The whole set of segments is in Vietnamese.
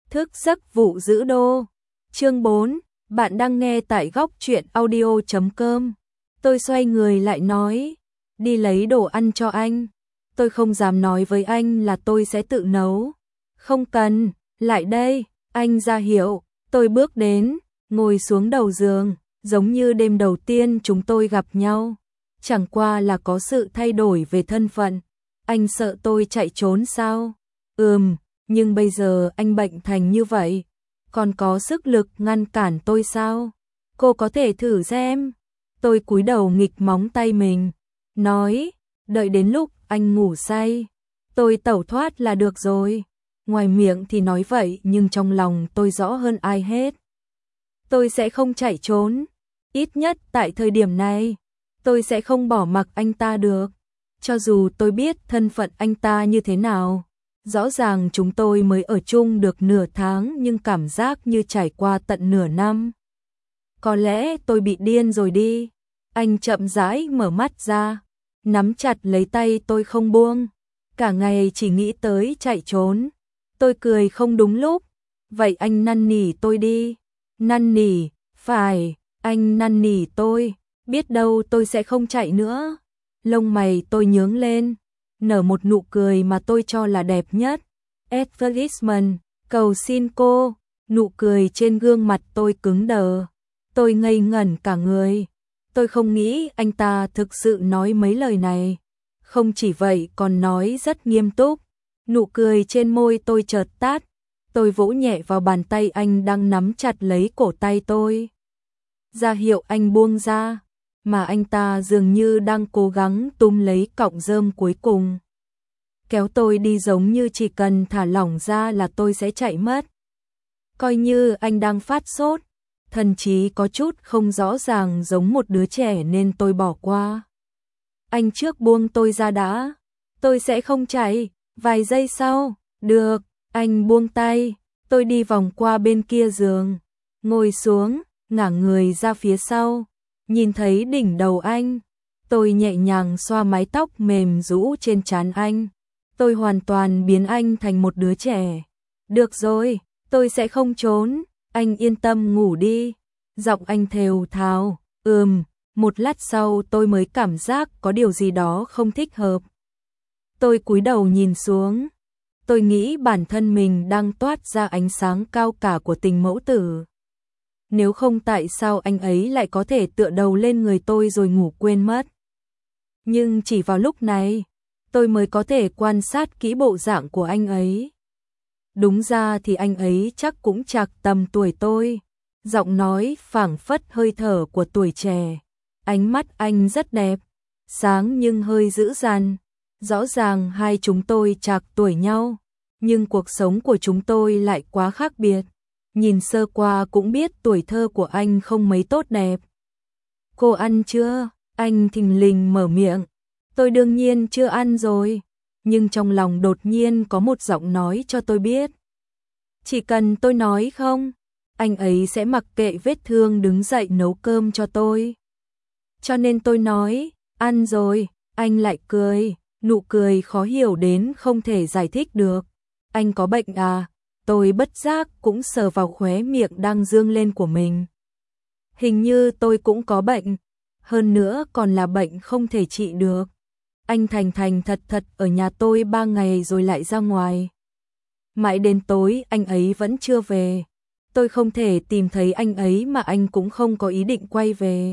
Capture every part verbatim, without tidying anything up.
Thức giấc vụ giữ đô. Chương bốn, bạn đang nghe tại góc truyện audio chấm com. Tôi xoay người lại nói, đi lấy đồ ăn cho anh. Tôi không dám nói với anh là tôi sẽ tự nấu. Không cần, lại đây, anh ra hiệu. Tôi bước đến, ngồi xuống đầu giường, giống như đêm đầu tiên chúng tôi gặp nhau. Chẳng qua là có sự thay đổi về thân phận. Anh sợ tôi chạy trốn sao? Ừm, nhưng bây giờ anh bệnh thành như vậy, còn có sức lực ngăn cản tôi sao? Cô có thể thử xem. Tôi cúi đầu nghịch móng tay mình, nói, đợi đến lúc anh ngủ say, tôi tẩu thoát là được rồi. Ngoài miệng thì nói vậy nhưng trong lòng tôi rõ hơn ai hết. Tôi sẽ không chạy trốn, ít nhất tại thời điểm này, tôi sẽ không bỏ mặc anh ta được. Cho dù tôi biết thân phận anh ta như thế nào, rõ ràng chúng tôi mới ở chung được nửa tháng nhưng cảm giác như trải qua tận nửa năm. Có lẽ tôi bị điên rồi đi. Anh chậm rãi mở mắt ra, nắm chặt lấy tay tôi không buông. Cả ngày chỉ nghĩ tới chạy trốn. Tôi cười không đúng lúc. Vậy anh năn nỉ tôi đi. Năn nỉ, phải, anh năn nỉ tôi. Biết đâu tôi sẽ không chạy nữa. Lông mày tôi nhướng lên, nở một nụ cười mà tôi cho là đẹp nhất. Advertisement, cầu xin cô. Nụ cười trên gương mặt tôi cứng đờ. Tôi ngây ngẩn cả người. Tôi không nghĩ anh ta thực sự nói mấy lời này. Không chỉ vậy còn nói rất nghiêm túc. Nụ cười trên môi tôi chợt tắt. Tôi vỗ nhẹ vào bàn tay anh đang nắm chặt lấy cổ tay tôi, ra hiệu anh buông ra. Mà anh ta dường như đang cố gắng túm lấy cọng rơm cuối cùng. Kéo tôi đi giống như chỉ cần thả lỏng ra là tôi sẽ chạy mất. Coi như anh đang phát sốt, thần trí có chút không rõ ràng giống một đứa trẻ nên tôi bỏ qua. Anh trước buông tôi ra đã, tôi sẽ không chạy. Vài giây sau, được, anh buông tay, tôi đi vòng qua bên kia giường, ngồi xuống, ngả người ra phía sau. Nhìn thấy đỉnh đầu anh, tôi nhẹ nhàng xoa mái tóc mềm rũ trên trán anh. Tôi hoàn toàn biến anh thành một đứa trẻ. Được rồi, tôi sẽ không trốn, anh yên tâm ngủ đi. Giọng anh thều thào, ừm, một lát sau tôi mới cảm giác có điều gì đó không thích hợp. Tôi cúi đầu nhìn xuống, tôi nghĩ bản thân mình đang toát ra ánh sáng cao cả của tình mẫu tử. Nếu không tại sao anh ấy lại có thể tựa đầu lên người tôi rồi ngủ quên mất. Nhưng chỉ vào lúc này, tôi mới có thể quan sát kỹ bộ dạng của anh ấy. Đúng ra thì anh ấy chắc cũng chạc tầm tuổi tôi. Giọng nói phảng phất hơi thở của tuổi trẻ. Ánh mắt anh rất đẹp, sáng nhưng hơi dữ dằn. Rõ ràng hai chúng tôi chạc tuổi nhau, nhưng cuộc sống của chúng tôi lại quá khác biệt. Nhìn sơ qua cũng biết tuổi thơ của anh không mấy tốt đẹp. Cô ăn chưa? Anh thình lình mở miệng. Tôi đương nhiên chưa ăn rồi, nhưng trong lòng đột nhiên có một giọng nói cho tôi biết. Chỉ cần tôi nói không, anh ấy sẽ mặc kệ vết thương đứng dậy nấu cơm cho tôi. Cho nên tôi nói, ăn rồi, anh lại cười, nụ cười khó hiểu đến không thể giải thích được. Anh có bệnh à? Tôi bất giác cũng sờ vào khóe miệng đang dương lên của mình. Hình như tôi cũng có bệnh, hơn nữa còn là bệnh không thể trị được. Anh thành thành thật thật ở nhà tôi ba ngày rồi lại ra ngoài. Mãi đến tối anh ấy vẫn chưa về. Tôi không thể tìm thấy anh ấy mà anh cũng không có ý định quay về.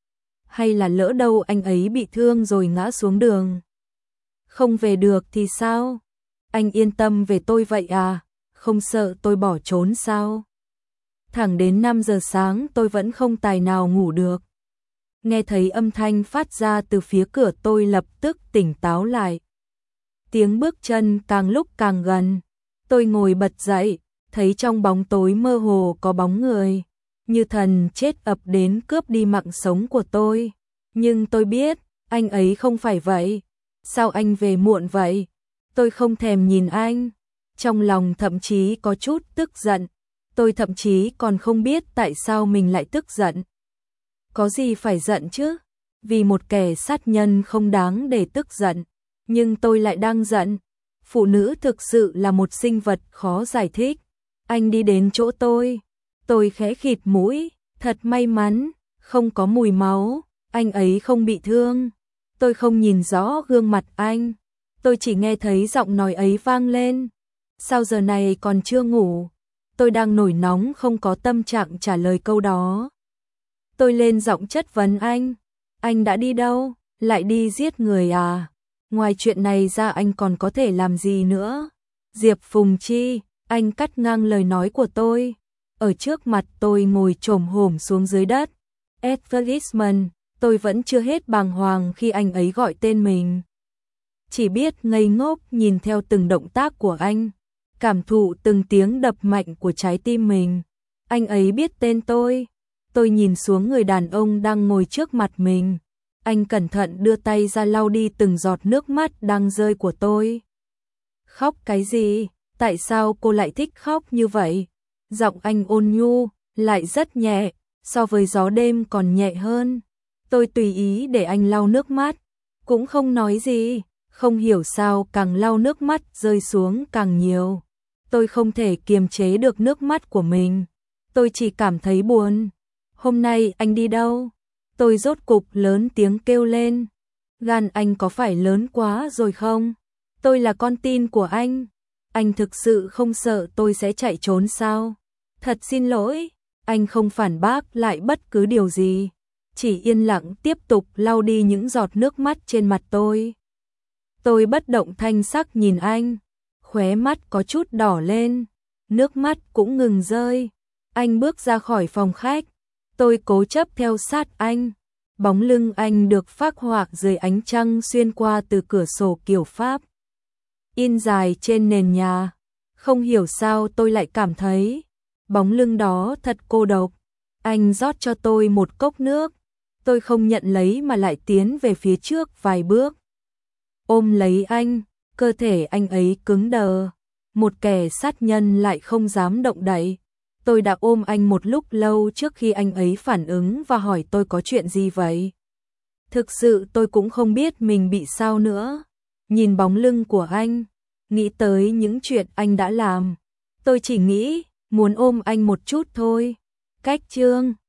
Hay là lỡ đâu anh ấy bị thương rồi ngã xuống đường. Không về được thì sao? Anh yên tâm về tôi vậy à? Không sợ tôi bỏ trốn sao? Thẳng đến năm giờ sáng tôi vẫn không tài nào ngủ được. Nghe thấy âm thanh phát ra từ phía cửa tôi lập tức tỉnh táo lại. Tiếng bước chân càng lúc càng gần. Tôi ngồi bật dậy, thấy trong bóng tối mơ hồ có bóng người. Như thần chết ập đến cướp đi mạng sống của tôi. Nhưng tôi biết, anh ấy không phải vậy. Sao anh về muộn vậy? Tôi không thèm nhìn anh. Trong lòng thậm chí có chút tức giận. Tôi thậm chí còn không biết tại sao mình lại tức giận. Có gì phải giận chứ? Vì một kẻ sát nhân không đáng để tức giận. Nhưng tôi lại đang giận. Phụ nữ thực sự là một sinh vật khó giải thích. Anh đi đến chỗ tôi. Tôi khẽ khịt mũi, thật may mắn, không có mùi máu, anh ấy không bị thương. Tôi không nhìn rõ gương mặt anh, tôi chỉ nghe thấy giọng nói ấy vang lên. Sao giờ này còn chưa ngủ? Tôi đang nổi nóng không có tâm trạng trả lời câu đó. Tôi lên giọng chất vấn anh. Anh đã đi đâu? Lại đi giết người à? Ngoài chuyện này ra anh còn có thể làm gì nữa? Diệp Phùng Chi, anh cắt ngang lời nói của tôi. Ở trước mặt tôi ngồi chồm hổm xuống dưới đất. Advertisement, tôi vẫn chưa hết bàng hoàng khi anh ấy gọi tên mình. Chỉ biết ngây ngốc nhìn theo từng động tác của anh, cảm thụ từng tiếng đập mạnh của trái tim mình. Anh ấy biết tên tôi. Tôi nhìn xuống người đàn ông đang ngồi trước mặt mình. Anh cẩn thận đưa tay ra lau đi từng giọt nước mắt đang rơi của tôi. Khóc cái gì? Tại sao cô lại thích khóc như vậy? Giọng anh ôn nhu, lại rất nhẹ, so với gió đêm còn nhẹ hơn. Tôi tùy ý để anh lau nước mắt, cũng không nói gì, không hiểu sao càng lau nước mắt rơi xuống càng nhiều. Tôi không thể kiềm chế được nước mắt của mình, tôi chỉ cảm thấy buồn. Hôm nay anh đi đâu? Tôi rốt cục lớn tiếng kêu lên. Gan anh có phải lớn quá rồi không? Tôi là con tin của anh. Anh thực sự không sợ tôi sẽ chạy trốn sao? Thật xin lỗi. Anh không phản bác lại bất cứ điều gì, chỉ yên lặng tiếp tục lau đi những giọt nước mắt trên mặt tôi. Tôi bất động thanh sắc nhìn anh, khóe mắt có chút đỏ lên, nước mắt cũng ngừng rơi. Anh bước ra khỏi phòng khách, tôi cố chấp theo sát anh. Bóng lưng anh được phác họa dưới ánh trăng xuyên qua từ cửa sổ kiểu Pháp, in dài trên nền nhà. Không hiểu sao tôi lại cảm thấy bóng lưng đó thật cô độc. Anh rót cho tôi một cốc nước, tôi không nhận lấy mà lại tiến về phía trước vài bước. Ôm lấy anh, cơ thể anh ấy cứng đờ, một kẻ sát nhân lại không dám động đậy. Tôi đã ôm anh một lúc lâu trước khi anh ấy phản ứng và hỏi tôi có chuyện gì vậy. Thực sự tôi cũng không biết mình bị sao nữa. Nhìn bóng lưng của anh, nghĩ tới những chuyện anh đã làm, tôi chỉ nghĩ muốn ôm anh một chút thôi. Cách chương